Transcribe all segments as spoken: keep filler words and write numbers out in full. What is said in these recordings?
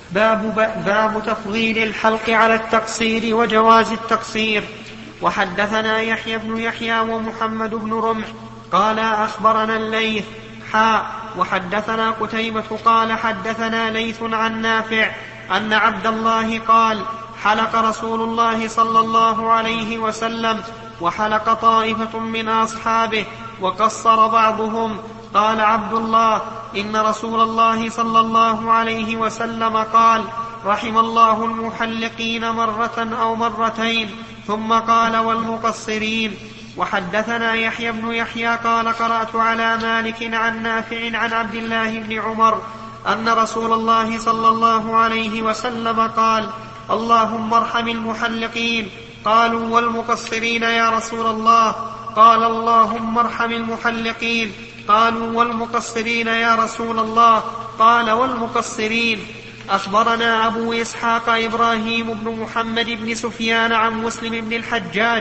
باب, باب تفضيل الحلق على التقصير وجواز التقصير. وحدثنا يحيى بن يحيى ومحمد بن رمح قال أخبرنا الليث حاء وحدثنا قتيبة قال حدثنا ليث عن نافع أن عبد الله قال حلق رسول الله صلى الله عليه وسلم وحلق طائفة من أصحابه وقصر بعضهم. قال عبد الله إن رسول الله صلى الله عليه وسلم قال رحم الله المحلقين مرة أو مرتين ثم قال والمقصرين. وحدثنا يحيى بن يحيى قال قرأت على مالك عن نافع عن عبد الله بن عمر أن رسول الله صلى الله عليه وسلم قال اللهم ارحم المحلقين. قالوا والمقصرين يا رسول الله؟ قال اللهم ارحم المحلقين. قالوا والمقصرين يا رسول الله؟ قال والمقصرين. أخبرنا أبو إسحاق إبراهيم بن محمد بن سفيان عن مسلم بن الحجاج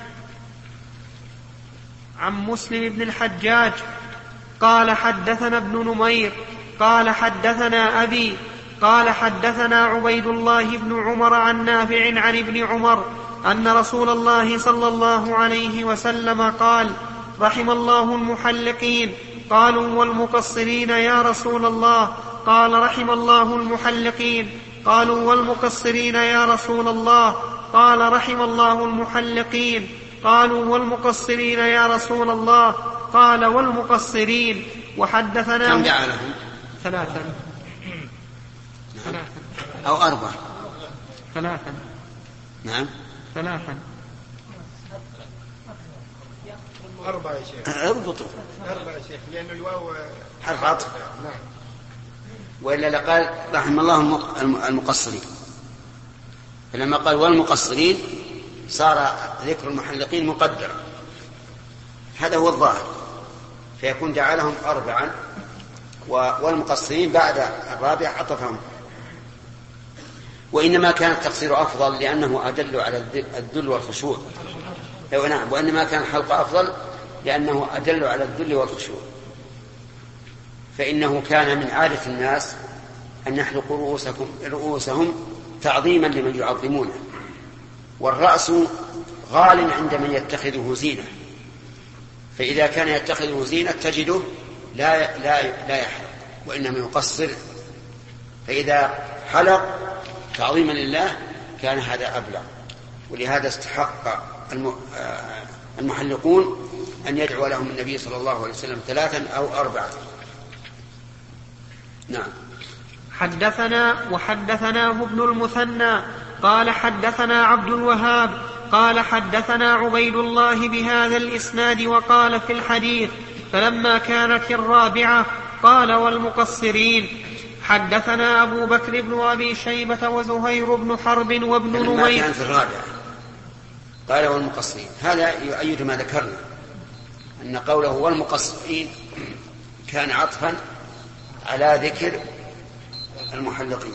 عن مسلم بن الحجاج قال حدثنا ابن نمير قال حدثنا أبي قال حدثنا عبيد الله بن عمر عن نافع عن ابن عمر أن رسول الله صلى الله عليه وسلم قال رحم الله المحلقين. قالوا والمقصرين يا رسول الله؟ قال رحم الله المحلقين. قالوا والمقصرين يا رسول الله؟ قال رحم الله المحلقين. قالوا والمقصرين يا رسول الله؟ قال والمقصرين. وحدثنا كم دعا لهم؟ ثلاثا ثلاثا أو أربعة؟ ثلاثا نعم ثلاثا أربعة يا شيخ. اربطوا أربعة يا شيخ لأن الواو حرف عطف. نعم. وإلا لقال رحم الله المقصرين، فلما قال والمقصرين صار ذكر المحلقين مقدرا، هذا هو الظاهر، فيكون دعا لهم أربعا والمقصرين بعد الرابع عطفهم. وإنما كان التقصير أفضل لأنه أدل على الذل والخشوع. نعم، وإنما كان الحلق أفضل لأنه أدل على الذل والخشوع، فإنه كان من عادة الناس أن يحلقوا رؤوسهم, رؤوسهم تعظيما لمن يعظمونه، والرأس غال عند من يتخذه زينة، فإذا كان يتخذه زينة تجده لا, لا, لا يحلق وإنما يقصر، فإذا حلق تعظيما لله كان هذا أبلغ. ولهذا استحق المحلقون أن يدعو لهم النبي صلى الله عليه وسلم ثلاثا أو أربعة. نعم. حدثنا وحدثناه ابن المثنى قال حدثنا عبد الوهاب قال حدثنا عبيد الله بهذا الإسناد وقال في الحديث فلما كانت الرابعة قال والمقصرين. حدثنا أبو بكر بن أبي شيبة وزهير بن حرب وابن نمير. لما كانت الرابعة قال والمقصرين، هذا يؤيد ما ذكرنا أن قوله والمقصرين كان عطفا على ذكر المحلقين.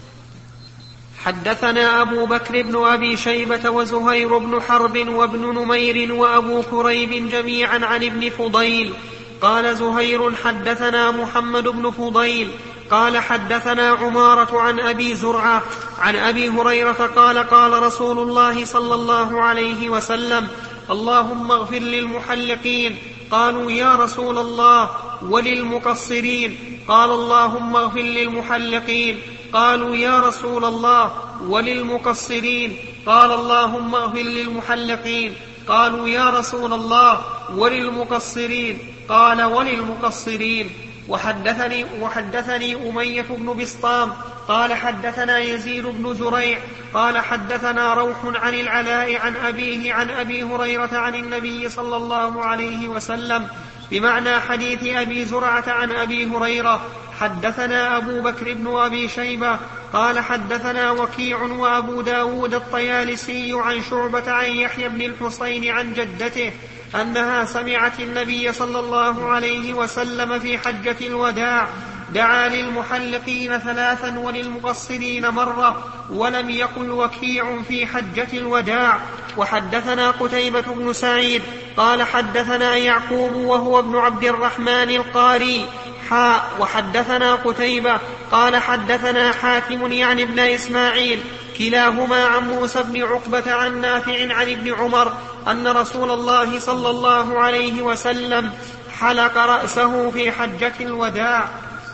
حدثنا أبو بكر بن أبي شيبة وزهير بن حرب وابن نمير وأبو كريب جميعا عن ابن فضيل. قال زهير حدثنا محمد بن فضيل قال حدثنا عمارة عن أبي زرعة عن أبي هريرة قال قال رسول الله صلى الله عليه وسلم اللهم اغفر للمحلقين. قالوا يا رسول الله وللمقصرين؟ قال اللهم اغفر للمحلقين. قالوا يا رسول الله وللمقصرين؟ قال اللهم اغفر للمحلقين. قالوا يا رسول الله وللمقصرين؟ قال وللمقصرين. وحدثني, وحدثني أمية بن بسطام قال حدثنا يزيد بن زريع قال حدثنا روح عن العلاء عن أبيه عن أبي هريرة عن النبي صلى الله عليه وسلم بمعنى حديث أبي زرعة عن أبي هريرة. حدثنا أبو بكر بن أبي شيبة قال حدثنا وكيع وأبو داود الطيالسي عن شعبة عن يحيى بن الحصين عن جدته أنها سمعت النبي صلى الله عليه وسلم في حجة الوداع دعا للمحلقين ثلاثا وللمقصرين مرة، ولم يقل وكيع في حجة الوداع. وحدثنا قتيبة بن سعيد قال حدثنا يعقوب وهو ابن عبد الرحمن القاري حاء وحدثنا قتيبة قال حدثنا حاتم يعني ابن إسماعيل كلاهما عن موسى بن عقبة عن نافع عن ابن عمر أن رسول الله صلى الله عليه وسلم حلق رأسه في حجة الوداع.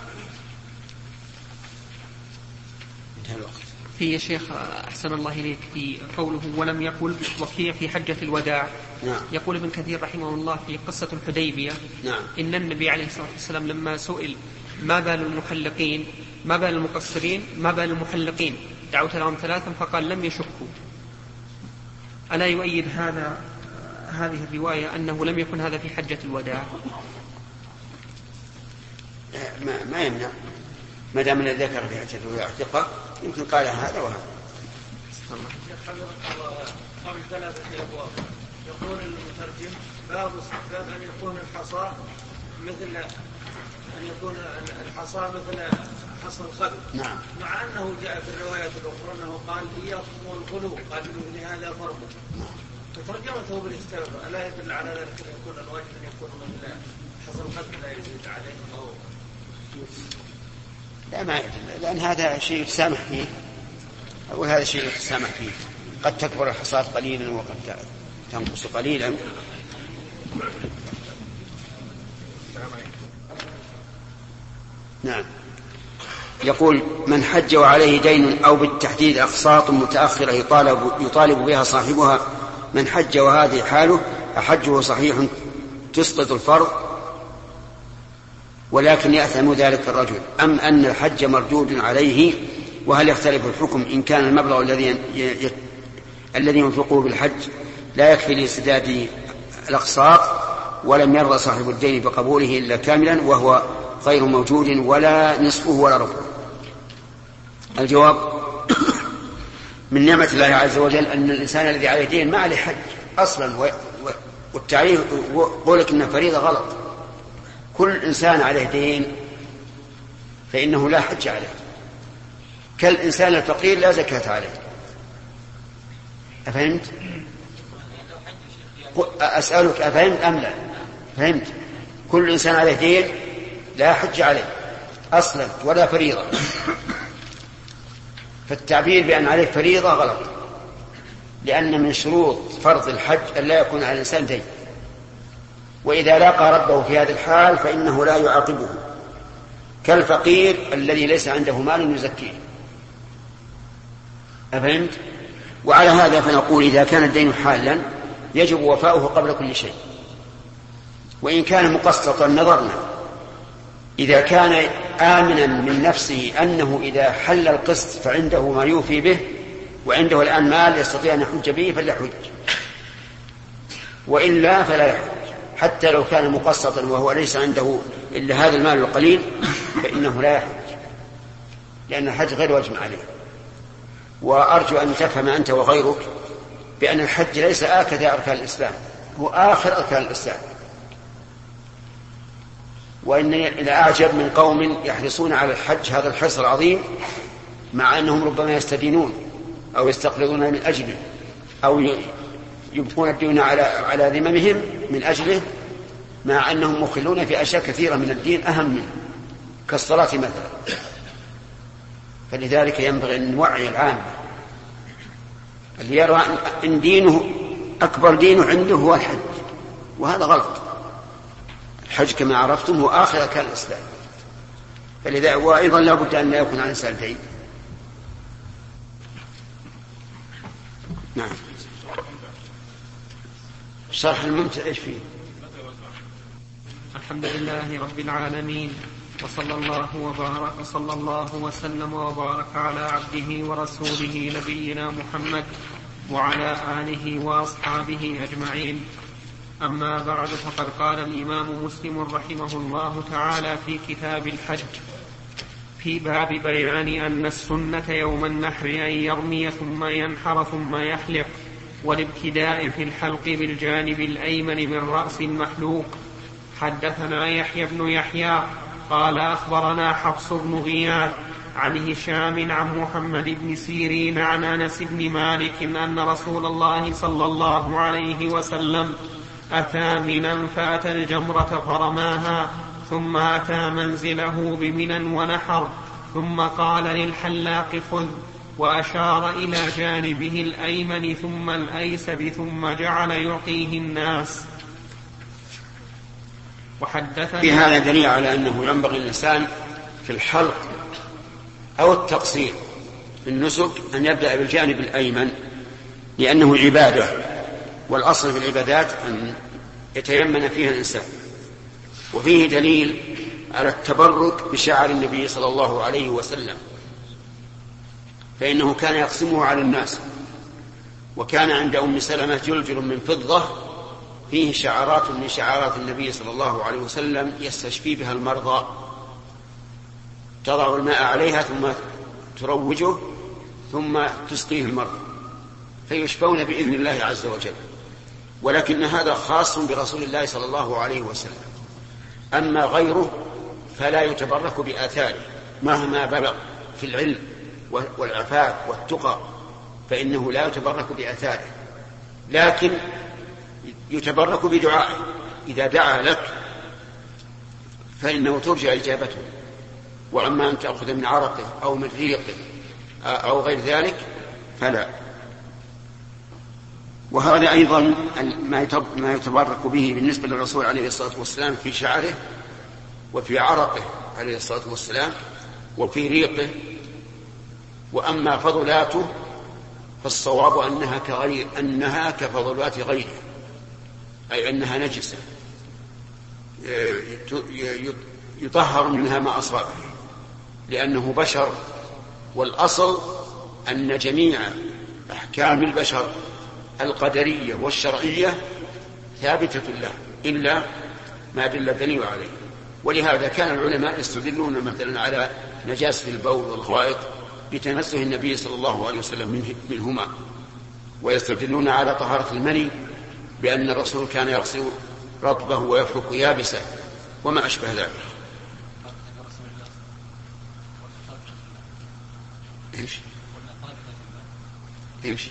في شيخ أحسن الله إليك في قوله ولم يقل وكيع في حجة الوداع. نعم. يقول ابن كثير رحمه الله في قصة الحديبية. نعم. إن النبي عليه الصلاة والسلام لما سئل ما بال المحلقين ما بال المقصرين ما بال المحلقين دعوت لهم ثلاثا فقال لم يشكوا. ألا يؤيد هذا هذه الرواية أنه لم يكن هذا في حجة الوداع؟ ما, ما يمنع ما دام ذكر في حجة الوداع ثقة يمكن قال هذا وهذا. قبل ثلاثة أبواب يقول المترجم باب استحباب أن يكون الحصى مثل أن يكون الحصى مثل حصى الخد. نعم. مع أنه جاء في الروايات الأخرى أنه قال إياكم والغلو قال لهذا فرق. فترجمته بالاستحباب ألا يدل على ذلك أن يكون الواجب أن يكون مثل حصى الخد لا يزيد عليه أو لا ما يدل لأن هذا شيء يتسامح فيه أو هذا شيء يتسامح فيه. قد تكبر الحصاة قليلا وقد تنقص قليلا. نعم. يقول من حج وعليه دين أو بالتحديد أقساط متأخرة يطالب, يطالب بها صاحبها من حج وهذه حاله أحجه صحيح تسقط الفرض ولكن يأثم ذلك الرجل أم أن الحج مردود عليه؟ وهل يختلف الحكم إن كان المبلغ الذي الذي ينفقه بالحج لا يكفي لسداد الأقساط ولم يرضى صاحب الدين بقبوله إلا كاملا وهو غير موجود ولا نصفه ولا ربعه؟ الجواب من نعمة الله عز وجل أن الإنسان الذي عليه دين ما عليه حج أصلا، والتعريف قولك إنه فريضة غلط. كل إنسان عليه دين فإنه لا حج عليه، كالإنسان الفقير لا زكاة عليه. أفهمت؟ أسألك أفهمت أم لا؟ فهمت. كل إنسان عليه دين لا حج عليه أصلا ولا فريضة، فالتعبير بأن عليه فريضة غلط، لأن من شروط فرض الحج أن لا يكون على الإنسان دين، وإذا لاقى ربه في هذا الحال فإنه لا يعاقبه كالفقير الذي ليس عنده مال يزكيه. أفهمت؟ وعلى هذا فنقول إذا كان الدين حالا يجب وفاؤه قبل كل شيء، وإن كان مقسطا نظرنا. إذا كان آمنا من نفسه أنه إذا حل القسط فعنده ما يوفي به وعنده الآن مال يستطيع أن يحج به فليحج، وإلا فلا يحج حتى لو كان مقسطا وهو ليس عنده إلا هذا المال القليل فإنه لا يحج، لأن الحج غير واجب عليه. وأرجو أن تفهم أنت وغيرك بأن الحج ليس آكد أركان الإسلام، هو آخر أركان الإسلام. وإنني لأعجب من قوم يحرصون على الحج هذا الحرص العظيم مع أنهم ربما يستدينون أو يستقرضون من أجله أو يبقون الدين على على ذممهم من أجله، مع أنهم مخلون في أشياء كثيرة من الدين أهم منه كالصلاة مثلا. فلذلك ينبغي أن نوعي العام اللي يرى أن دينه أكبر دينه عنده هو الحج، وهذا غلط. الحج كما عرفتم هو آخر أركان الإسلام، فلذا وأيضا لا بد أن لا يكون عن الإنسان دين. نعم. شرح الممتع إيش فيه؟ الحمد لله رب العالمين، وصلى الله وبارك وصلى الله وسلم وبارك على عبده ورسوله نبينا محمد وعلى آله وأصحابه أجمعين. أما بعد، فقد قال الإمام مسلم رحمه الله تعالى في كتاب الحج في باب بيان أن السنة يوم النحر أن يرمي ثم ينحر ثم يحلق، والابتداء في الحلق بالجانب الأيمن من رأس المحلوق. حدثنا يحيى بن يحيى قال أخبرنا حفص بن غياث عن هشام عن محمد بن سيرين عن أنس بن مالك أن رسول الله صلى الله عليه وسلم أتى منا فأتى الجمرة فرماها ثم أتى منزله بمنى ونحر، ثم قال للحلاق خذ، وأشار إلى جانبه الأيمن ثم الأيسر، ثم جعل يعطيه الناس. وحدثني في هذا دليل على أنه ينبغي الإنسان في الحلق أو التقصير في النسك أن يبدأ بالجانب الأيمن، لأنه عبادة، والأصل في العبادات أن يتيمن فيها الإنسان. وفيه دليل على التبرك بشعر النبي صلى الله عليه وسلم، فإنه كان يقسمه على الناس، وكان عند أم سلمة جلجل من فضة فيه شعرات من شعارات النبي صلى الله عليه وسلم يستشفي بها المرضى، تضع الماء عليها ثم تروجه ثم تسقيه المرضى فيشفون بإذن الله عز وجل. ولكن هذا خاص برسول الله صلى الله عليه وسلم، أما غيره فلا يتبرك بآثاره مهما بلغ في العلم والعفاف والتقى، فإنه لا يتبرك بآثاره، لكن يتبرك بدعائه. إذا دعا لك فإنه ترجع إجابته، وأما أن تأخذ من عرقه أو من ريقه أو غير ذلك فلا. وهذا أيضا ما يتبرك به بالنسبة للرسول عليه الصلاة والسلام في شعره وفي عرقه عليه الصلاة والسلام وفي ريقه. وأما فضلاته فالصواب أنها كغير أنها كفضلات غيره، أي أنها نجسة يطهر منها ما أصابه، لأنه بشر، والأصل أن جميع أحكام البشر القدرية والشرعية ثابتة له إلا ما دل الدليل عليه. ولهذا كان العلماء يستدلون مثلا على نجاسة البول والغائط بتنزه النبي صلى الله عليه وسلم منهما، ويستدلون على طهارة المني بأن الرسول كان يغسل رطبه ويفرك يابسه وما أشبه ذلك. إيش؟ إيش؟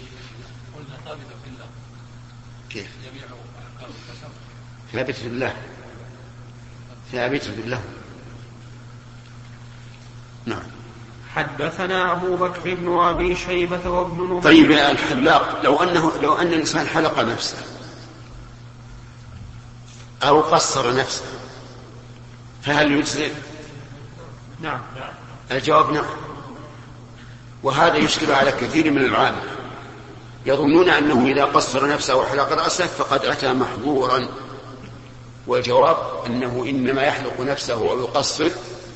كيف؟ ثابت بالله، ثابت بالله. نعم. حدثنا أبو بكر بن أبي شيبة وابن نمير. طيب يا الحلاق، لو أنه لو أن الإنسان حلق نفسه أو قصر نفسه فهل يجزئ؟ نعم. الجواب نعم. وهذا يشكل على كثير من العامة، يظنون أنه إذا قصر نفسه وحلق رأسه فقد أتى محظورا، والجواب أنه إنما يحلق نفسه أو يقصر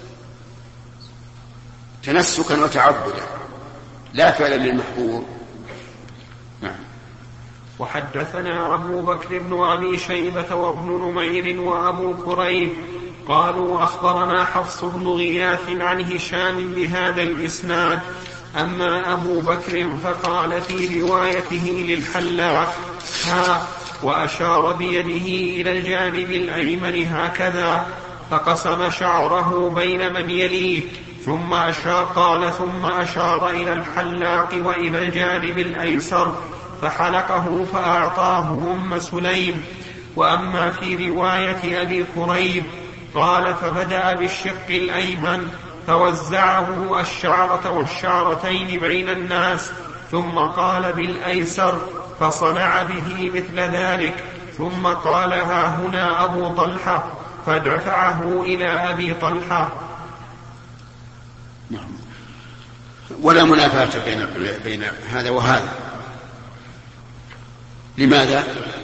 تنسكا وتعبدا لا فعلا للمحظور. نعم. وحدثنا أبو بكر بن أبي شيبة وابن نمير وأبو كريب قالوا أخبرنا حفص بن غياث عن هشام بهذا الإسناد. أما أبو بكر فقال في روايته للحلاق ها، وأشار بيده إلى الجانب الأيمن هكذا، فقسم شعره بين من يليه، ثم أشار قال ثم أشار إلى الحلاق وإلى الجانب الأيسر فحلقه فأعطاه أم سليم. وأما في رواية أبي كريب قال فبدأ بالشق الأيمن فوزعه الشعرة والشعرتين بين الناس، ثم قال بالأيسر فصنع به مثل ذلك، ثم قال ها هنا أبو طلحة، فدفعه إلى أبي طلحة. ولا منافاة بين, بين هذا وهذا. لماذا؟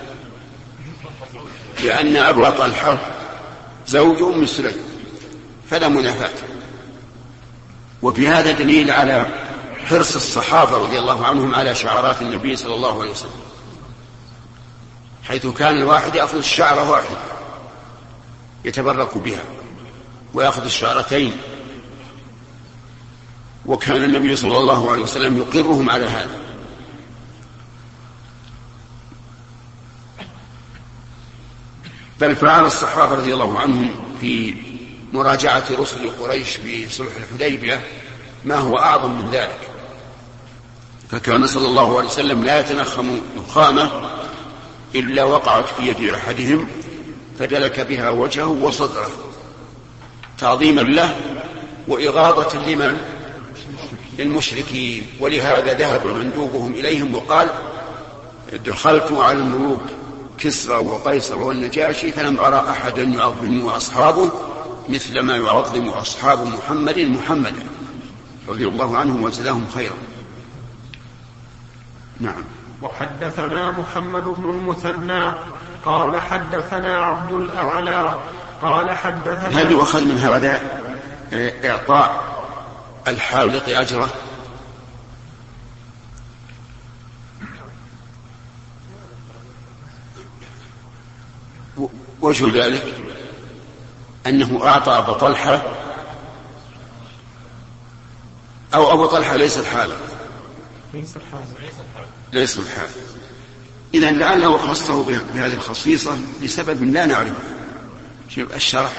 لأن أبو طلحة زوج أم سليم فلا منافاة. وفي هذا دليل على حرص الصحابة رضي الله عنهم على شعارات النبي صلى الله عليه وسلم، حيث كان الواحد يأخذ الشعرة واحدة يتبرك بها ويأخذ الشعرتين، وكان النبي صلى الله عليه وسلم يقرهم على هذا. بل فعل الصحابة رضي الله عنهم في مراجعة رسل قريش في صلح الحديبية ما هو أعظم من ذلك، فكان صلى الله عليه وسلم لا يتنخم نخامة إلا وقعت في يد أحدهم فدلك بها وجهه وصدره تعظيما له وإغاظة لمن للمشركين. ولهذا ذهب مندوبهم إليهم وقال دخلت على الملوك كسرى وقيصر والنجاشي فلم أرى أحدا يعظم أصحابه مثل ما يعظم أصحاب محمد محمدا رضي الله عنهم وجزاهم خيرا. نعم. وحدثنا محمد بن المثنى قال حدثنا عبد الأعلى قال حدثنا. هل يؤخذ من هذا إعطاء الحالق أجره؟ وجه ذلك أنه أعطى أبو طلحة أو أبو طلحة ليس الحالق ليس الحالق إذن لعله خصه بهذه الخصيصة لسبب لا نعرفه. شوف الشرح.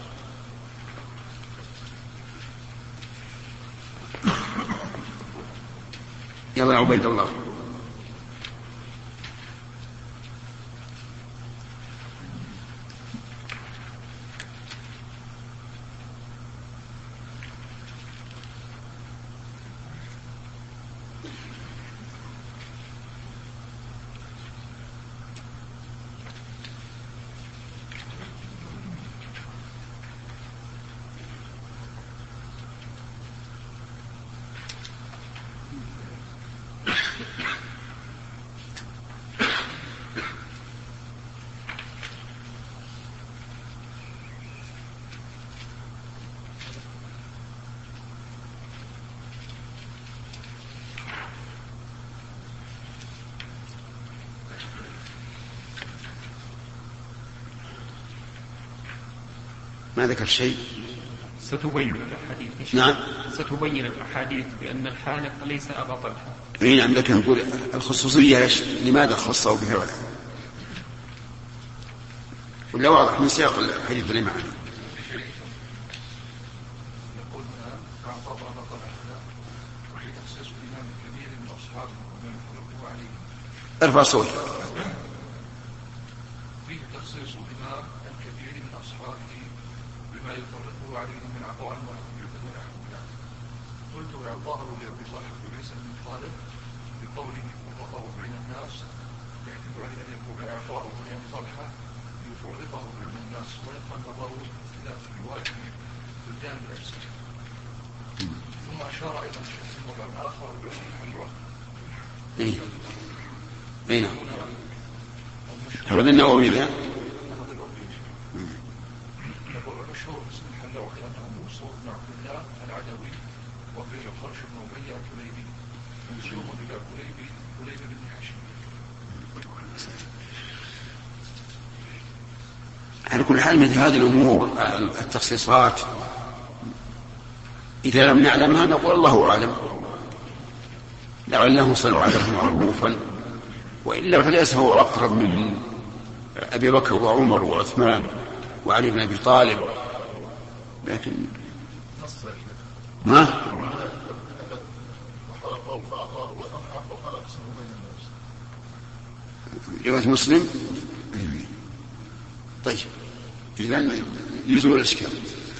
يلا يا عبيد الله. ما ذكر شيء. ستبين الأحاديث. نعم. ستبين الأحاديث بأن الحالق ليس أبا طلحة. إيه نعم. لكن نقول الخصوصية ليش لماذا خصوا بها ولا ولا واضح من سياق الحديث اللي معنا. ارفع صوتك. ثم أشار إلى الشيء الآخر بالحلوة. إيه. أين؟ هذا النووي ذا. يقول المشهور باسم الحلوة لأنه موصول بن عبد الله العدوي وفيه الخرش بن أبي الكليبي منسوب إلى كليبي كليبي بن حشيم. على كل حال مثل هذه الأمور التخصيصات إذا لم نعلمها نقول الله أعلم لعله صلوا عليه معروفا وإلا فليس هو أقرب من أبي بكر وعمر وعثمان وعلي بن أبي طالب. لكن ما رواية مسلم. طيب إذن يزول الإشكال.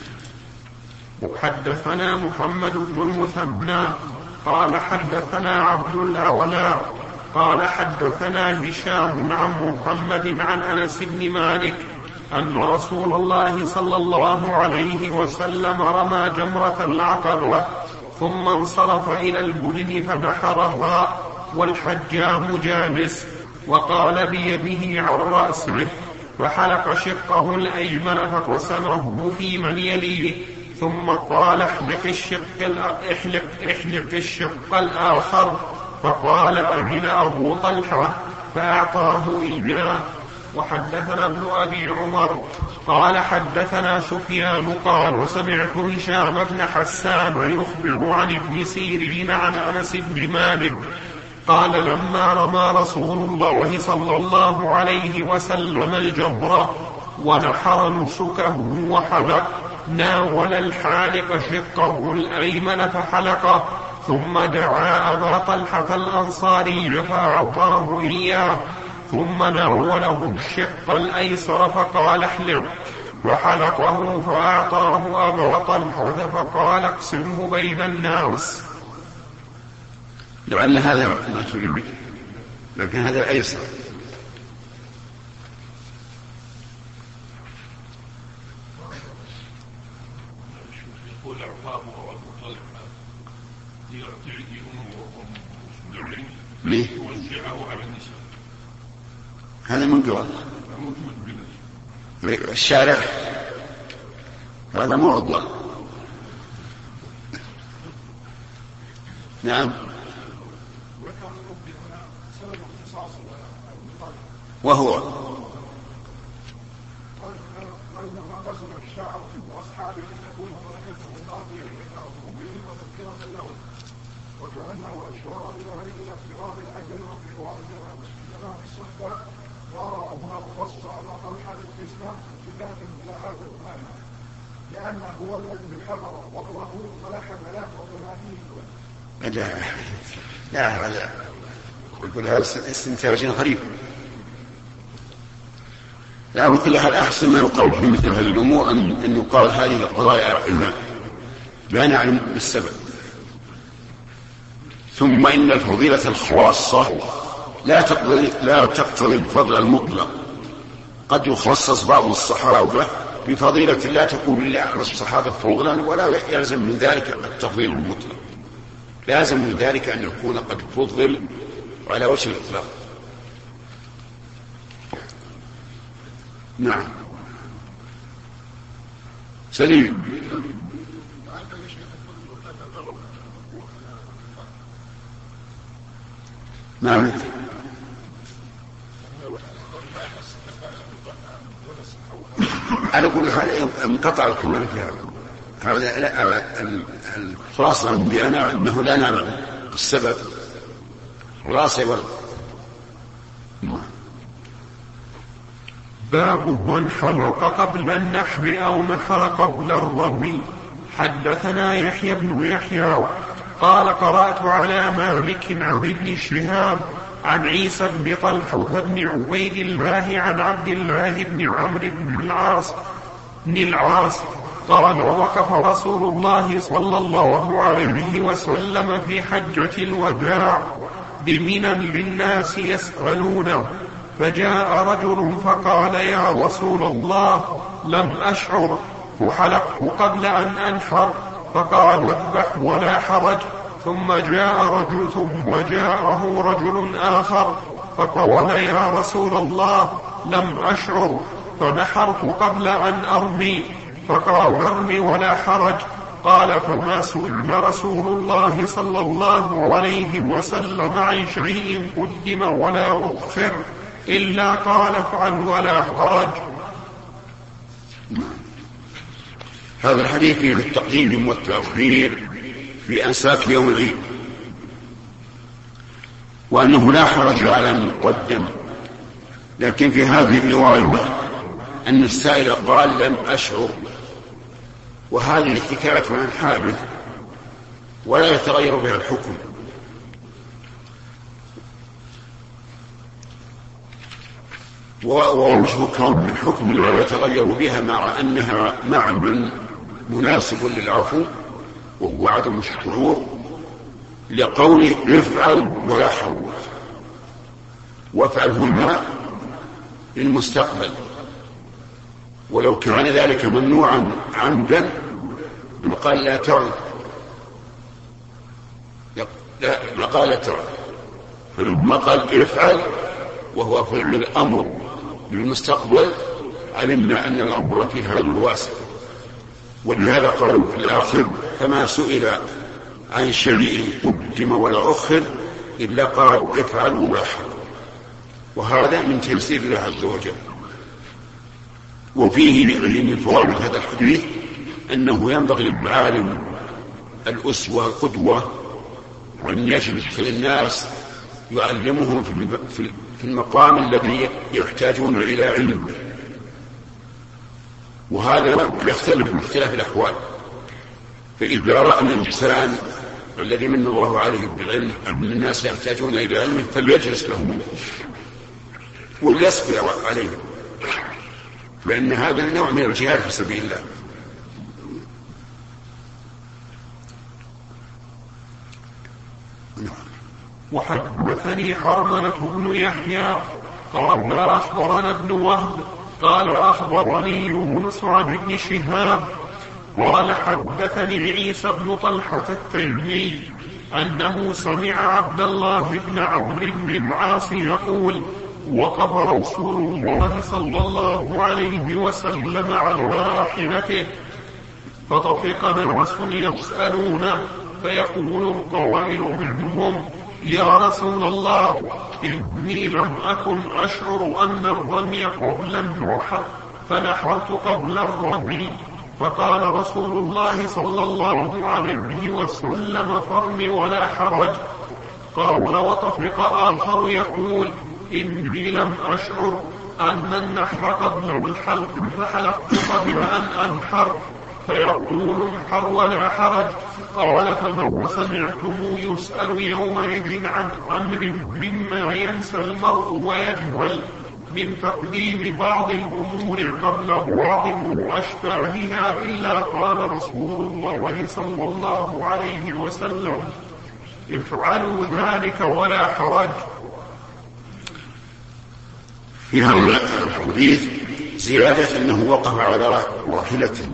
حدثنا محمد بن المثنى قال حدثنا عبد الأعلى قال حدثنا هشام عن محمد عن أنس بن مالك أن رسول الله صلى الله عليه وسلم رمى جمرة العقبة ثم انصرف إلى البدن فنحرها والحجام جالس وقال بيده عن رأسه فحلق شقه الأيمن فقسمه في من يليه ثم قال احلق الشق احلق احلق الشق الآخر فقال أمن أبو طلحة فأعطاه إياه. وحدثنا ابن أبي عمر قال حدثنا سفيان قال سمعت هشام بن حسان يخبر عن ابن سيرين عن أنس بن مالك قال لما رمى رسول الله صلى الله عليه وسلم الجمرة ونحر نسكه وحلق ناول الحالق شقه الأيمن فحلقه ثم دعا أبا طلحة الأنصاري فأعطاه إياه ثم ناوله الشق الأيسر فقال احلق وحلقه فأعطاه أبو طلحة فقال اقسمه بين الناس. لعل هذا ما تريد به، لكن هذا الأيسر. يقول أعطاه أبو طلحة ليعطيه ليه؟ وزعه على النساء. هذا من قبل الشارع، هذا مو عضوة. نعم. وهو لأنه هو الذي حضر وقوله فلح ملاك وثمانين. لا لا هذا يقول هذا استنتاج غريب. لا مثل هذا أحسن ما يقال في مثل هذه الأمور أن يقال هذه القضايا علما لا نعلم بالسبب. ثم إن الفضيلة الخاصة لا تقتضي لا تقتضي الفضل المطلق. قد يخصص بعض الصحابة بفضيلة لا تكون لأحد الصحابة فضلا ولا يلزم من ذلك التفضيل المطلق. لازم من ذلك أن يكون قد فضل على وجه الإطلاق. نعم. سليم. نعم. أنا أقول هذا انقطع الكلام في هذا. هذا الخلاصة بأنا أنه لا نعلم السبب خلاصة ولا. باب من حلق قبل النحر أو نحر قبل الرمي. حدثنا يحيى بن يحيى قال قرأت على مالك عن ابن شهاب عن عيسى بن طلحة بن عبيد الله عن عبد الله بن عمرو بن العاص بن العاص قال وقف رسول الله صلى الله عليه وسلم في حجة الوداع بمنى للناس يسألونه، فجاء رجل فقال يا رسول الله لم أشعر فحلقت قبل أن أنحر، فقال اذبح ولا حرج. ثم جاء رجل ثم جاءه رجل آخر فقال يا رسول الله لم أشعر فنحرت قبل أن أرمي، فقال ارمي ولا حرج. قال فما سئل رسول الله صلى الله عليه وسلم عن شيء قدم ولا أخر إلا قال افعل ولا حرج. هذا الحديث فيه التقديم والتأخير في أنساك يوم العيد، وأنه لا حرج على من قدم. لكن في هذه الرواية أن السائل قال لم أشعر، وهذه الحكاية عن حادث ولا يتغير بها الحكم. ووجه كون الحكم لا يتغير بها مع أنها معنى مناسب للعفو وهو عدم الشعور، لقوله افعل ولا حرج. وافعل هنا للمستقبل، ولو كان ذلك ممنوعا عمدا لقال لا تعد لقال لا تعد، فلما قال افعل وهو فعل الأمر بالمستقبل علمنا أن الأمر في هذا الواسع. ولهذا قالوا في الآخر فما سئل عن شيء قدم ولا أخر إلا قال افعل ولا حرج. وهذا من تيسير الله عز وجل. وفيه من فوائد هذا الحديث أنه ينبغي للعالم الأسوة القدوة وأن يجلس للناس يعلمهم في المقام الذي يحتاجون إلى علم. وهذا يختلف باختلاف الأحوال. فإذا رأى الإنسان الذي من الله عليه بالعلم أن الناس يحتاجون إلى علم فليجلس لهم وليصبر عليهم. لأن هذا النوع من الجهاد في سبيل الله. وحدثني حرملة بن يحيى قال أخبرنا ابن وهب قال أخبرني يونس عن ابن شهاب قال حدثني عيسى بن طلحة التيمي أنه سمع عبد الله بن عمرو بن العاص يقول وقف رسول الله صلى الله عليه وسلم على راحلته فطفق الناس يسألونه فيقول القائل منهم يا رسول الله إني لم أكن أشعر أن الرمي قبل النحر فنحرت قبل الرمي. فقال رسول الله صلى الله عليه وسلم فارم ولا حرج. قال وطفق آخر يقول إني لم أشعر أن النحر قبل الحلق فحلقت قبل أن أنحر فيقول انحر ولا حرج. قال فمن سمعته يسأل يومئذ عن أمر مما ينسى المرء ويجهل من تقديم بعض الأمور قبل بعض وأشباهها إلا قال رسول الله صلى الله عليه وسلم افعلوا ذلك ولا حرج. في هذا الحديث زيادة أنه وقف على راحلته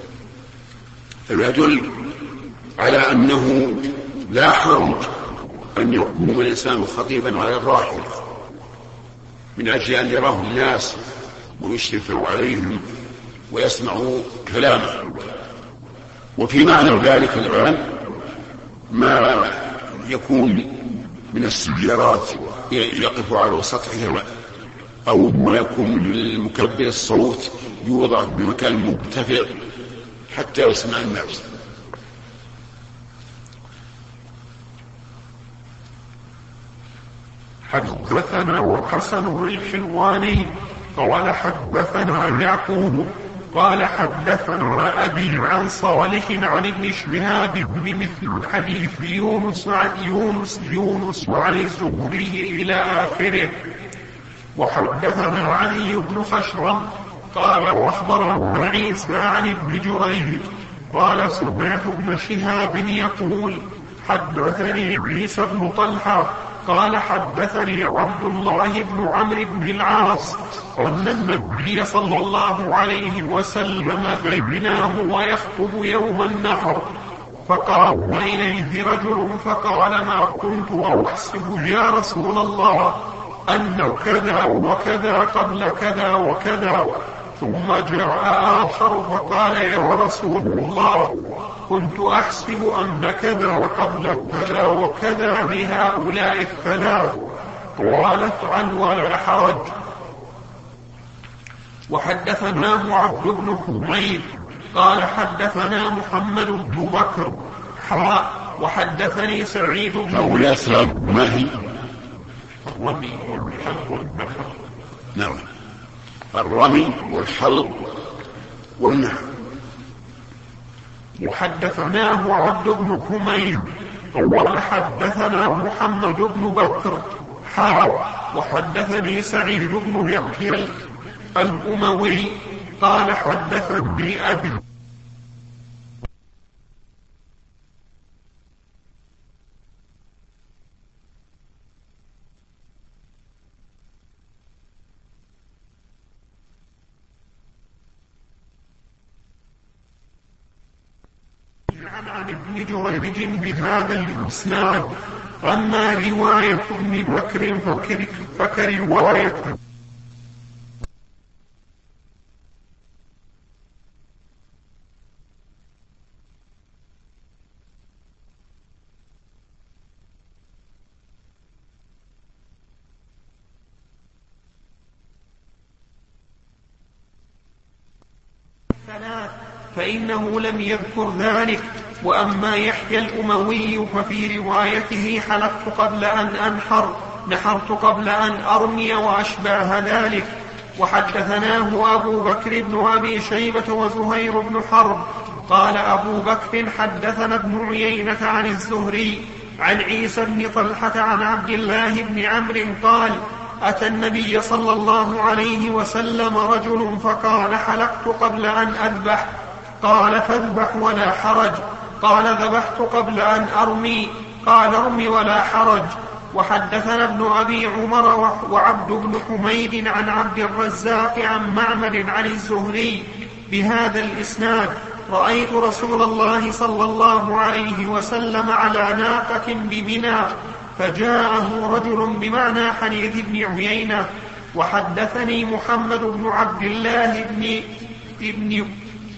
فيدل على أنه لا حرج أن يقوم الإنسان خطيبا على الراحلة من أجل أن يراه الناس ويشرفوا عليهم ويسمعوا كلامه. وفي معنى ذلك الآن ما يكون من السيارات يقف على سطحها أو ما يكون للمكبر الصوت يوضع بمكان مرتفع حتى يسمع الناس. حدثنا وحسن الحلواني قال حدثنا يعقوب قال حدثنا أبي عن صالح عن ابن شهاب بمثل حديث يونس عن يونس يونس وعن الزهري إلى آخره. وحدثنا علي بن خشرم قال واخبرنا عيسى عن ابن جريج قال سمعت ابن شهاب يقول حدثني عيسى بن طلحة قال حدثني عبد الله بن عمرو بن العاص أن النبي صلى الله عليه وسلم بيناه ويخطب يوم النحر فقام إليه رجل فقال ما كنت أحسب يا رسول الله أن كذا وكذا قبل كذا وكذا. ثم جاء آخر فقال يا رسول الله كنت أحسب أن كذا وقبل كذا وكذا لهؤلاء الثلاث. قال افعل ولا حرج. وحدثناه عبد بن حميد قال حدثنا محمد بن بكر حراء وحدثني سعيد بن أولى سلام ما هي الرمي والحلق والنحر. نعم الرمي والحلق والنحر. وحدثناه عبد بن حميد قال حدثنا محمد بن بكر حراء وحدثني سعيد بن يحيى الأموي قال حدثني أبي عن ابن جريج بهذا الإسناد. أما رواية ابن بكر فكر فكرواية فإنه لم يذكر ذلك. وأما يحيى الأموي ففي روايته حلقت قبل أن أنحر نحرت قبل أن أرمي وأشباه ذلك. وحدثناه أبو بكر بن أبي شيبة وزهير بن حرب قال أبو بكر حدثنا ابن عيينة عن الزهري عن عيسى بن طلحة عن عبد الله بن عمرو قال أتى النبي صلى الله عليه وسلم رجل فقال حلقت قبل أن أذبح. قال فاذبح ولا حرج. قال ذبحت قبل أن أرمي. قال ارم ولا حرج. وحدثنا ابن أبي عمر وعبد بن حميد عن عبد الرزاق عن معمر عن الزهري بهذا الإسناد: رأيت رسول الله صلى الله عليه وسلم على ناقة بمنى فجاءه رجل بمعنى حديث ابن عيينة. وحدثني محمد بن عبد الله بن ابن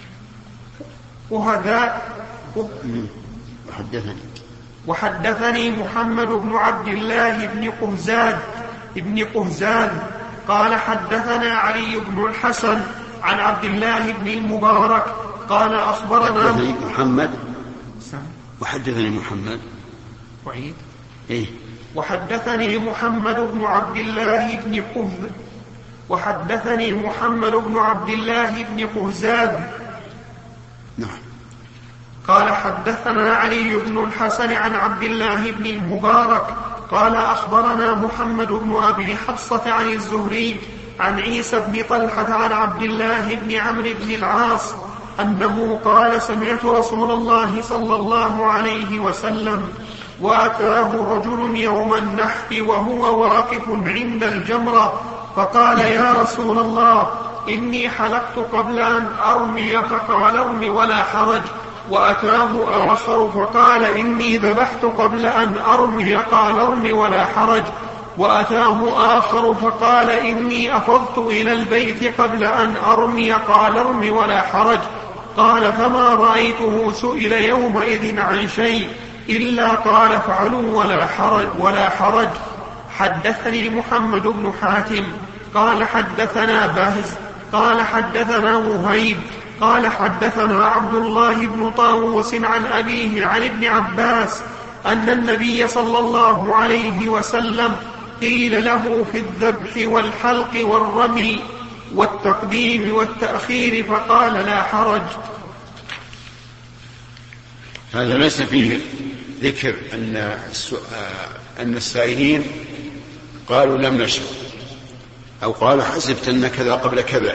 وهذا وحدثني وحدثني محمد بن عبد الله بن قهزاد ابن قهزاد قال حدثنا علي بن الحسن عن عبد الله بن المبارك قال أخبرنا محمد وحدثني محمد وعيد إيه؟ وحدثني محمد بن عبد الله بن قهزاد وحدثني محمد بن عبد الله بن قهزاد نعم. قال حدثنا علي بن الحسن عن عبد الله بن المبارك قال أخبرنا محمد بن أبي حفصة عن الزهري عن عيسى بن طلحة عن عبد الله بن عمرو بن العاص أنه قال: سمعت رسول الله صلى الله عليه وسلم وأتاه رجل يوم النحر وهو واقف عند الجمرة فقال: يا رسول الله، إني حلقت قبل أن أرمي فقال: ارم ولا حرج. وأتاه آخر فقال: إني ذبحت قبل أن أرمي قال: ارم ولا حرج. وأتاه آخر فقال: إني أفضت إلى البيت قبل أن أرمي قال: ارم ولا حرج. قال: فما رأيته سئل يومئذ عن شيء إلا قال: فعلوا ولا حرج, ولا حرج. حدثني محمد بن حاتم قال حدثنا باهز قال حدثنا وهيب قال حدثنا عبد الله بن طاووس عن أبيه عن ابن عباس أن النبي صلى الله عليه وسلم قيل له في الذبح والحلق والرمي والتقديم والتأخير فقال: لا حرج. هذا ليس فيه ذكر أن أن السائلين قالوا لم نشرب أو قالوا حسبت أن كذا قبل كذا،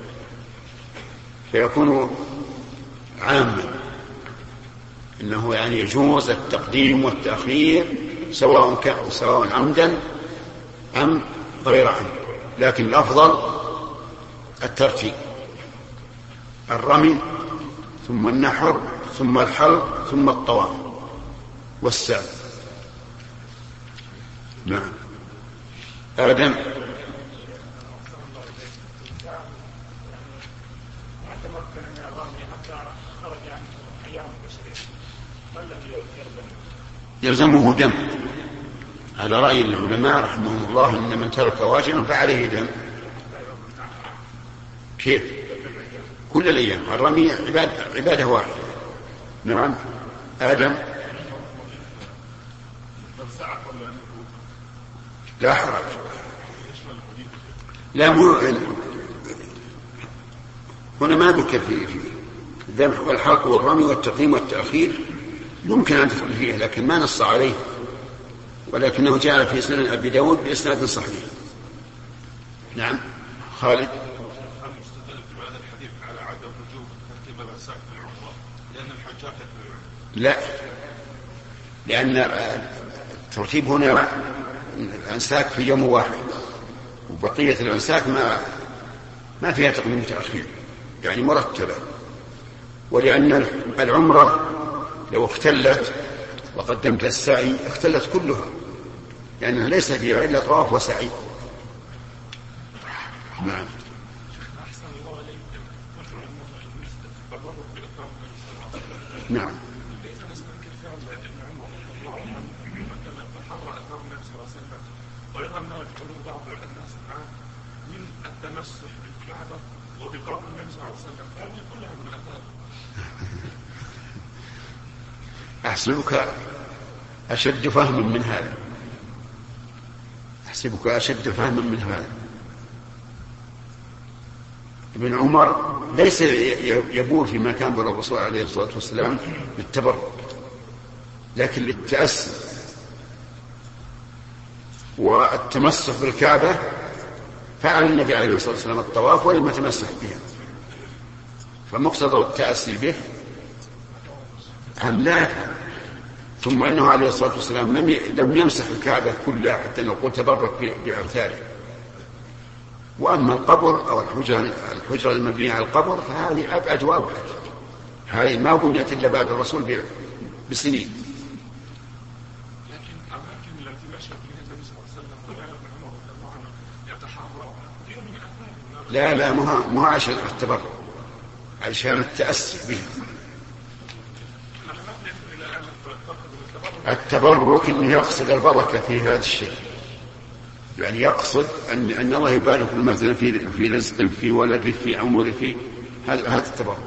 فيكون عاما إنه يعني يجوز التقديم والتأخير سواء كان سواء عمدا أم غير عمد، لكن الأفضل الترتيب: الرمي ثم النحر ثم الحلق ثم الطواف والسعي. نعم. آدم. يلزمه دم، على رأي العلماء رحمهم الله إن من ترك واجبا فعليه دم. كيف؟ كل الأيام. الرمي عبادة, عبادة واحدة. نعم. آدم. لا حرج. لا مو هنا ما ذكر في الذبح والحلق والرمي والتقديم والتأخير، يمكن أن تدخل فيه لكن ما نص عليه، ولكنه جاء في سنن أبي داود بإسناد صحيح. نعم. خالد. لا، لأن الترتيب هنا الأنساك في يوم واحد، وبقية الأنساك ما ما فيها تقديم تأخير، يعني مرتبة. ولأن العمرة لو اختلت وقدمت السعي اختلت كلها، لأنها يعني ليس فيها إلا طواف وسعي. نعم. نعم. أحسبك أشد فهما من هذا أحسبك أشد فهما من هذا ابن عمر ليس يبول فيما كان بالرسول عليه الصلاة والسلام بالتبرك، لكن للتأسي. والتمسح بالكعبة فعل النبي عليه الصلاة والسلام الطواف ولم يتمسح بها، فمقتضى التأسي به أم لا؟ ثم أنه عليه الصلاة والسلام لم يمسح الكعبة كلها حتى نقول تبرك بأمثاله. وأما القبر أو الحجرة, الحجرة المبنية على القبر فهذه أبعد وأبعد، هذه ما بنيت إلا بعد الرسول بسنين. لا لا مو عشان التبرك، عشان التأسي به. التبرك إنه يقصد البركة في هذا الشيء، يعني يقصد أن أن الله يبارك مثلا في في رزق في ولد في عمر في هذا هذا التبرك.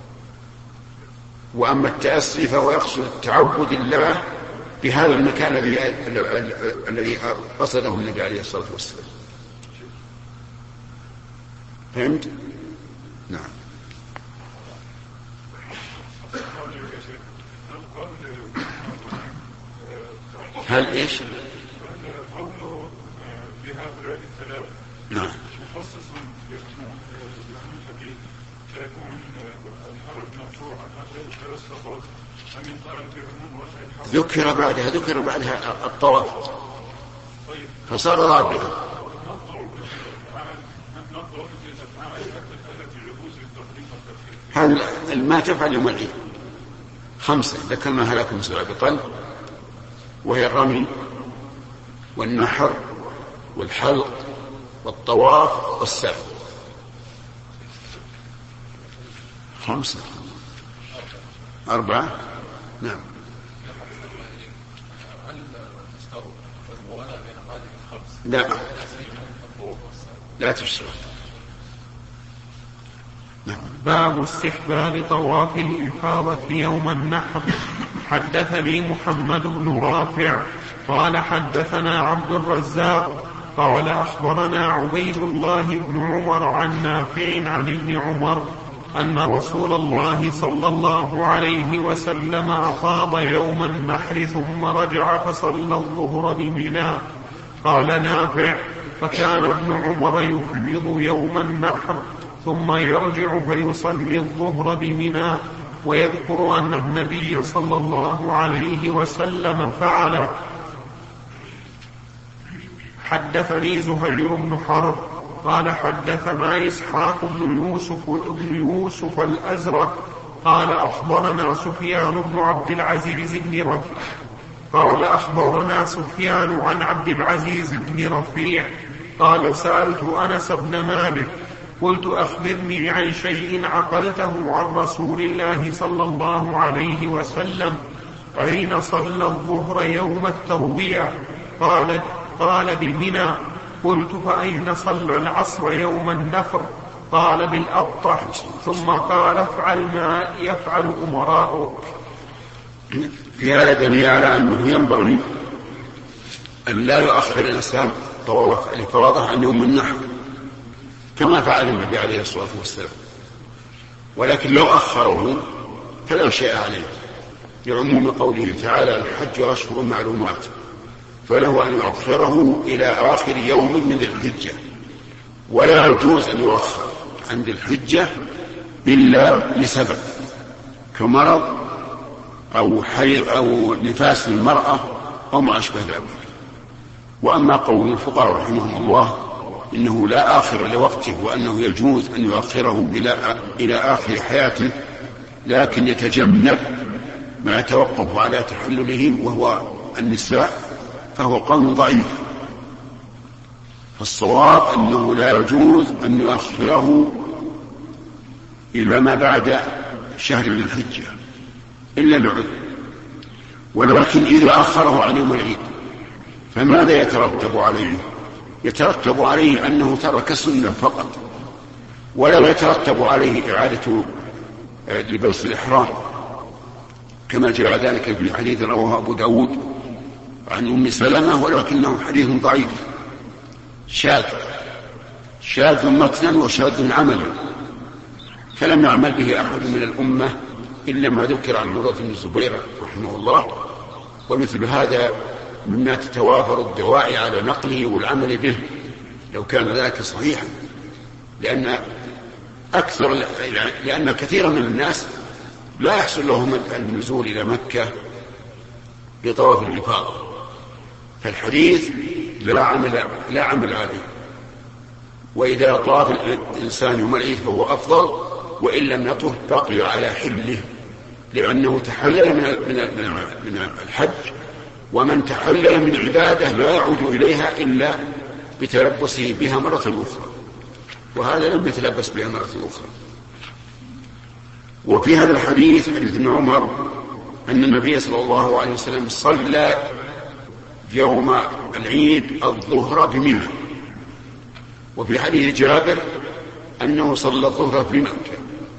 وأما التأسي فهو يقصد تعبد الله بهذا المكان الذي الذي قصده النبي عليه الصلاة والسلام. فهمت؟ نعم. هل ايش؟ نعم. ذكر بعدها ذكر بعدها الطواف فصار رابعا. هل ما تفعل يوم العيد خمسة ذكرناها لكم سابقا، وهي الرمي والنحر والحلق والطواف والسعي. خمسة أربعة. نعم. لا لا تشتغل. نعم. باب استحباب طواف الإفاضة يوم النحر. حدثني محمد بن رافع قال حدثنا عبد الرزاق قال أخبرنا عبيد الله بن عمر عن نافع عن ابن عمر أن رسول الله صلى الله عليه وسلم أفاض يوم النحر ثم رجع فصلى الظهر بمنى. قال نافع فكان ابن عمر يفيض يوم النحر ثم يرجع فيصلي الظهر بمنى، ويذكر أن النبي صلى الله عليه وسلم فعل. حدثني زهير بن حرب قال حدثنا إسحاق بن يوسف بن يوسف الأزرق قال أخبرنا سفيان بن عبد العزيز بن رفيع قال أخبرنا سفيان عن عبد العزيز بن رفيع قال سألت أنس بن مالك قلت أخبرني عن شيء عقلته عن رسول الله صلى الله عليه وسلم أين صلى الظهر يوم التروية؟ قال قال بمنى. قلت فأين صلى العصر يوم النفر؟ قال بالأبطح. ثم قال افعل ما يفعل أمراؤك. في هذا دليل على أنه ينبغي أن لا يؤخر الإنسان طواف الإفاضة عن يوم النحر كما فعل النبي عليه الصلاة والسلام، ولكن لو أخره فلا شيء عليه لعموم قوله تعالى الحج أشهر معلومات، فله أن يؤخره إلى آخر يوم من ذي الحجة، ولا يجوز أن يؤخر عند الحجة إلا لسبب كمرض أو حيض أو نفاس المرأة أو ما أشبه ذلك. وأما قول الفقهاء رحمهم الله إنه لا آخر لوقته وأنه يجوز أن يؤخره إلى إلى آخر حياته لكن يتجنب ما يتوقف على تحلله وهو النساء، فهو قول ضعيف. فالصواب أنه لا يجوز أن يؤخره إلى ما بعد شهر ذي الحجة إلا لعذر، ولكن إذا أخره عن يوم العيد فماذا يترتب عليه؟ يترتب عليه أنه ترك السنة فقط، ولا يترتب عليه إعادة لباس الإحرام كما جاء ذلك في حديث رواه أبو داود عن أم سلمة، ولكنه حديث ضعيف شاذ شاذ متنا وشاذ عملا، فلم يعمل به أحد من الأمة إلا ما ذكر عن عروة بن الزبير رحمه الله. ومثل هذا مما تتوافر الدواعي على نقله والعمل به لو كان ذلك صحيحا، لأن أكثر لأن كثيرا من الناس لا يحصل لهم النزول إلى مكة بطواف الإفاضة، فالحديث لا عمل لا عمل عليه. وإذا طاف الإنسان يوم العيد فهو أفضل، وإن لم يطف بقي على حله، لأنه تحلل من من الحج، ومن تحلل من عبادة لا يعود إليها إلا بتلبسه بها مرة أخرى، وهذا لم يتلبس بها مرة أخرى. وفي هذا الحديث حديث ابن عمر أن النبي صلى الله عليه وسلم صلى يوم العيد الظهر بمنى، وفي حديث جابر أنه صلى الظهر في مكة.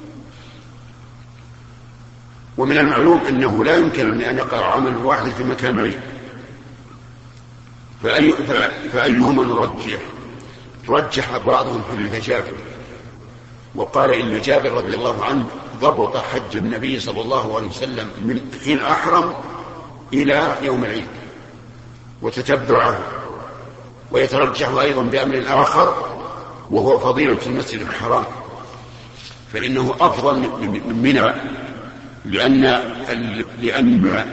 ومن المعلوم أنه لا يمكن أن يقع عمل واحد في مكان بعيد، فأي فأيهما نرجح؟ رجح بعضهم حديث جابر، وقال إن جابر رضي الله عنه ضبط حج النبي صلى الله عليه وسلم من حين أحرم إلى يوم العيد وتتبعه. ويترجح أيضا بأمر آخر وهو فضيلة المسجد الحرام، فإنه أفضل من منى، لأن لأن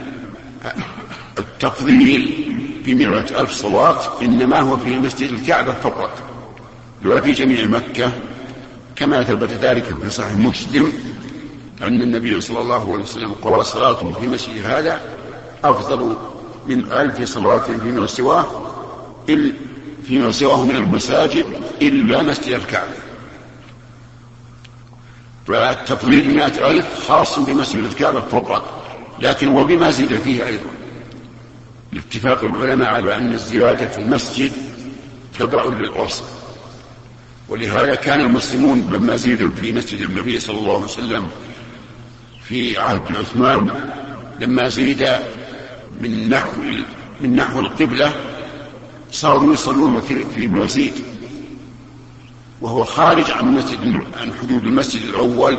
التفضيل بمئة ألف صلاة إنما هو في مسجد الكعبة فقط، ولا في جميع مكة، كما ثبت ذلك في صحيح مسلم أن النبي صلى الله عليه وسلم قال صلاة في مسجد هذا أفضل من ألف صلاة فيما سواه فيما سواه من المساجد إلا مسجد الكعبة. فالتفضيل مئة ألف خاص بمسجد الكعبة فقط، لكن وبما زيد فيه أيضا، لاتفاق العلماء على أن الزيادة في المسجد تبع للوصف. ولهذا كان المسلمون لما زيدوا في مسجد النبي صلى الله عليه وسلم في عهد عثمان، لما زيد من نحو من نحو القبلة صاروا يصلون في المسجد وهو خارج عن مسجد عن حدود المسجد الأول،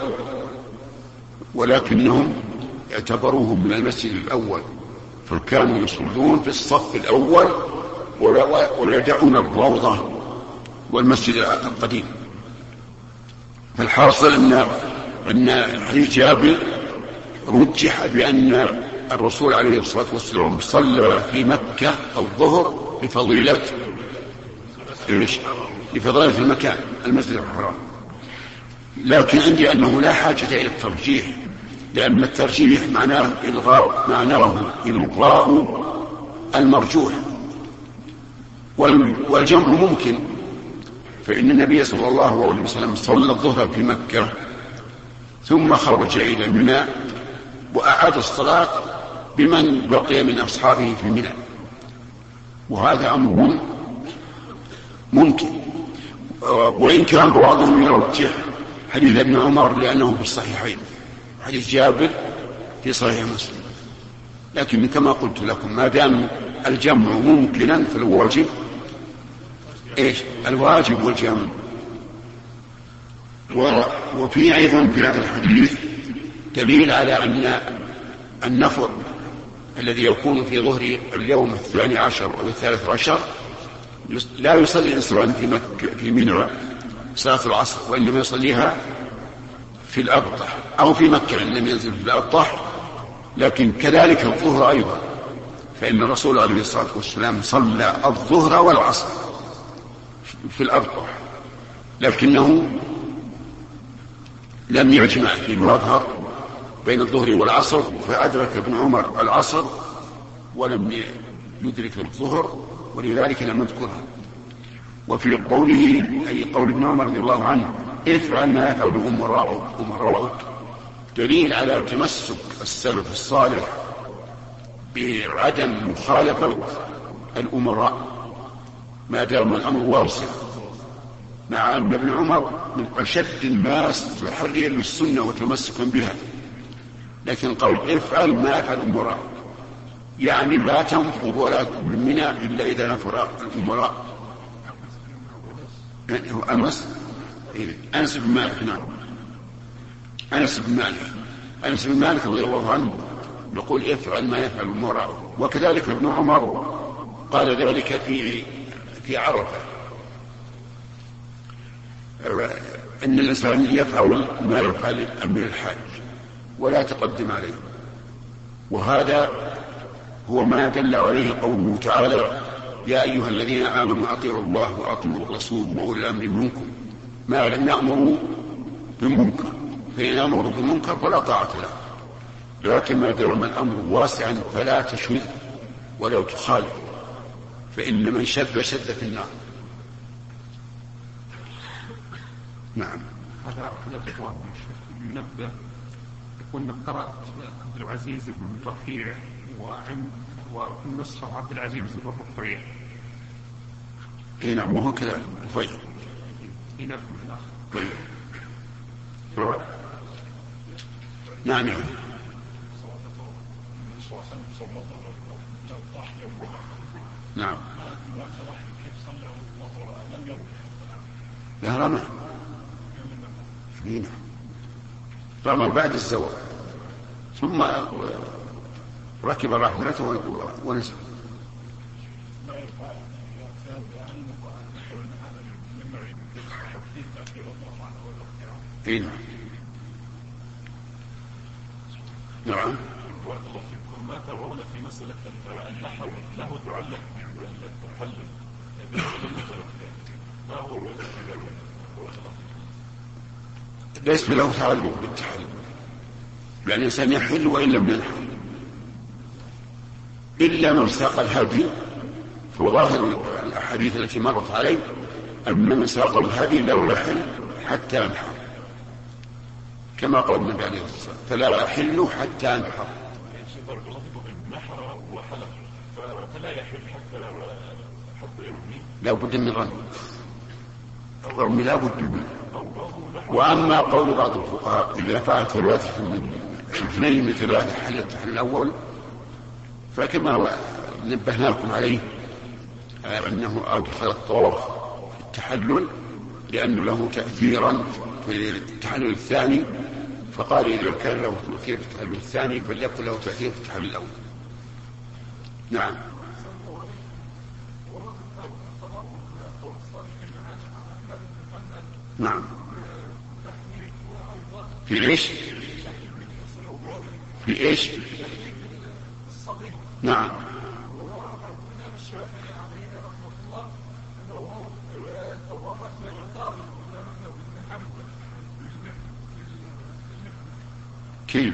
ولكنهم اعتبروه من المسجد الأول، فكانوا يصلون في الصف الأول ولا يدعون الروضة والمسجد القديم. فالحاصل أن أن حديث جابر رجح بأن الرسول عليه الصلاة والسلام صلى في مكة الظهر بفضيلة لفضيلة المكان المسجد الحرام. لكن عندي أنه لا حاجة إلى الترجيح، لأن الترجيح معناه إلغاء معناه إلغاء المرجوح، والجمع ممكن. فإن النبي صلى الله عليه وسلم صلى الظهر في مكة ثم خرج إلى منى وأعاد الصلاة بمن بقي من أصحابه في منى، وهذا أمر ممكن. وإن كان بعضهم يرجح حديث ابن عمر لأنه في الصحيحين، حديث جابر في صحيح مسلم، لكن كما قلت لكم ما دام الجمع ممكنا فالواجب إيش؟ الواجب والجمع. وفي أيضا في هذا الحديث دليل على أن النفر الذي يكون في ظهر اليوم الثاني عشر أو الثالث عشر لا يصلي الإنسان في مكة في منى صلاة العصر، وإنما يصليها في الأبطح أو في مكة إنما ينزل في الأبطح. لكن كذلك الظهر أيضا، فإن الرسول عليه الصلاة والسلام صلى الظهر والعصر في الأبطح، لكنه لم يجمع في المظهر بين الظهر والعصر، فأدرك ابن عمر العصر ولم يدرك الظهر، ولذلك لم يذكرها. وفي قوله أي قول ابن عمر رضي الله عنه افعل ما يفعل أمراؤك دليل على تمسك السلف الصالح بعدم مخالفة الأمراء ما دام الأمر واضح، مع أن ابن عمر من أشد الناس تحريا للسنة وتمسكا بها، لكن قال افعل ما يفعل الأمراء، يعني لا تنفض ولا منى إلا إذا نفر الأمراء. يعني هو أنس أنس بن مالك نعم أنس بن مالك أنس بن مالك رضي الله عنه نقول افعل ما يفعل المرأة. وكذلك ابن عمر قال ذلك في في عرفة، أن الإنسان يفعل ما يفعل أمر الحاج ولا تقدم عليه. وهذا هو ما دل عليه قوله تعالى: يا أيها الذين آمنوا أطيعوا الله وأطيعوا الرسول وأولي الأمر منكم ما لم يأمروا بمنكر، فإن أمروا بمنكر فلا طاعة له. لكن ما دام الأمر واسعا فلا تشذ ولو تخالف، فإن من شذ شذ في النار. نعم. هذا نبدأ كنا قرأت عبد العزيز بن رفيع والنسخة عبد العزيز بن رفيع. اي نعم وهو كذا طيب. اي نعم. طيب. نعم نعم. نعم. لا رمى فينا رمى بعد الزواج ثم ركب راحلته ونزل. فينا نعم. ما ترون في مسألة النحو له تعلق بالتحلل ما هو ليس له تعلق بالتحلل، لأن الإنسان يحل وإن لم ينحل إلا من ساق الهدي. وظاهر الأحاديث التي مرت عليه أن من ساق الهدي لا يحل حتى ينحر، كما قال النبي عليه الصلاة والسلام: فلا يحل حتى ينحر. لا بد من رمي، الرمي لا بد منه. وأما قول بعض الفقهاء إذا فعلت الواتف اثنين مثل هذا حل التحلل الأول، فكما نبهنا لكم عليه أنه أدخل الطواف في التحلل لأنه له تأثيرا في التحلل الثاني، فقال إذا كان له تأثير في التحلل الثاني فليكن له تأثير في التحلل الأول. نعم. نعم. في ايش؟ في ايش؟ نعم. كيف؟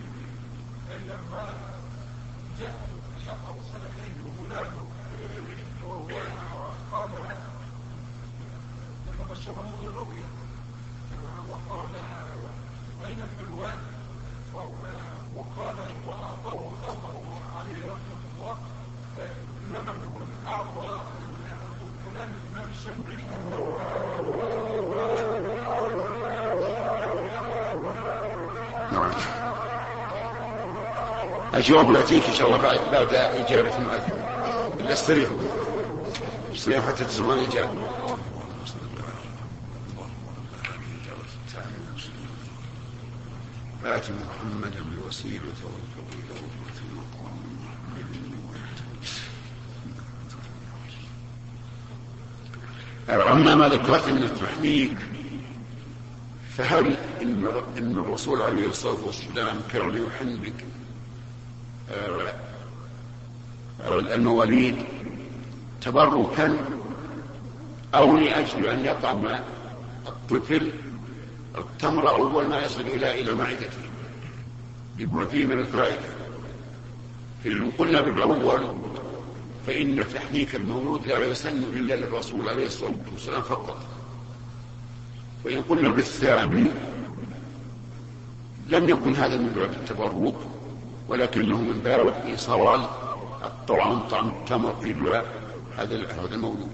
الجواب يأتيك إن شاء الله بعد بعد إجابة المؤذن. لا استريح استريح حتى تسمع الإجابة. آت محمدا بالوسيلة والفضيلة أما ما ذكرت من التحميد، فهل إن الرسول عليه الصلاة والسلام كان يحمد المواليد تبركا أو لأجل أن يطعم الطفل التمر أول ما يصل إلى إلى معدته بما فيه من الفائدة؟ إن قلنا بالأول فإن تحنيك المولود لا يسن إلا للرسول عليه الصلاة والسلام فقط، وإن قلنا بالثاني لم يكن هذا من باب التبرك ولكنه من باب إيصال الطعام طعم التمر إلى هذا المولود.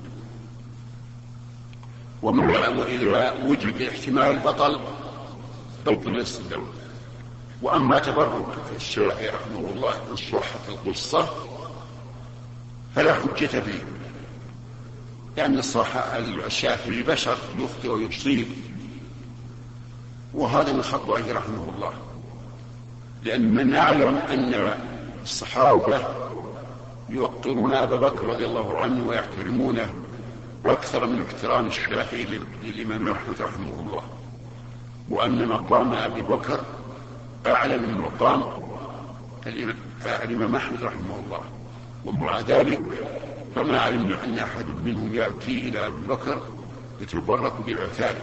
وإذا وجد احتمال بطل بطل الاستدلال. وأما تبرك في الشافعي رحمه الله من صحة القصة فلا حجة فيه، لأن الصحة الشافعي بشر يخطئ ويصيب، وهذا من خطئه رحمه الله. لأن من يعلم أن الصحابة يوقرون أبا بكر رضي الله عنه ويحترمونه أكثر من احترام الشافعي للإمام أحمد رحمه الله، وأن مقام أبي بكر أعلى من مقام الإمام أحمد رحمه الله، ومع ذلك فما علمنا أن أحد منهم يأتي إلى أبي بكر يتبرك بآثاره.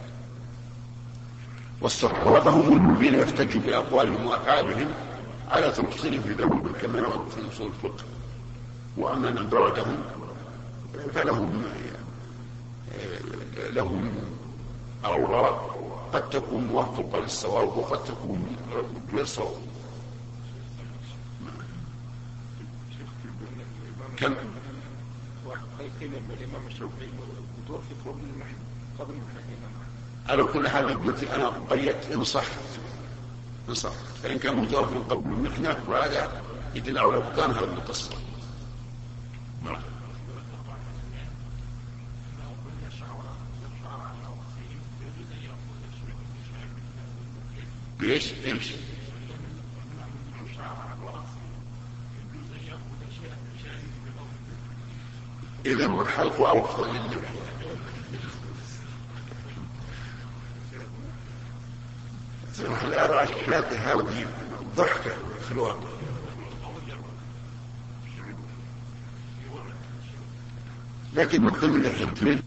والصحابة هم الذين يحتج بأقوالهم وأفعالهم على تفصيل في ذلك كما نقول في أصول الفقه. وأما من بعدهم فلهم لهم أوراق قد تكون موافقة للصواب وقد تكون غير صواب. كم على كل حال قلت أنا قيدت إن صح إن صح فإن كان متوفى من قبل المحنة وهذا يدل على بطلان هذا التصور. ليش؟ امشي. إذا هو الحلق أوفر للنبي. لا أرى أشكالات هذه ضحكة في الواقع. لكن من ضمن الحكمة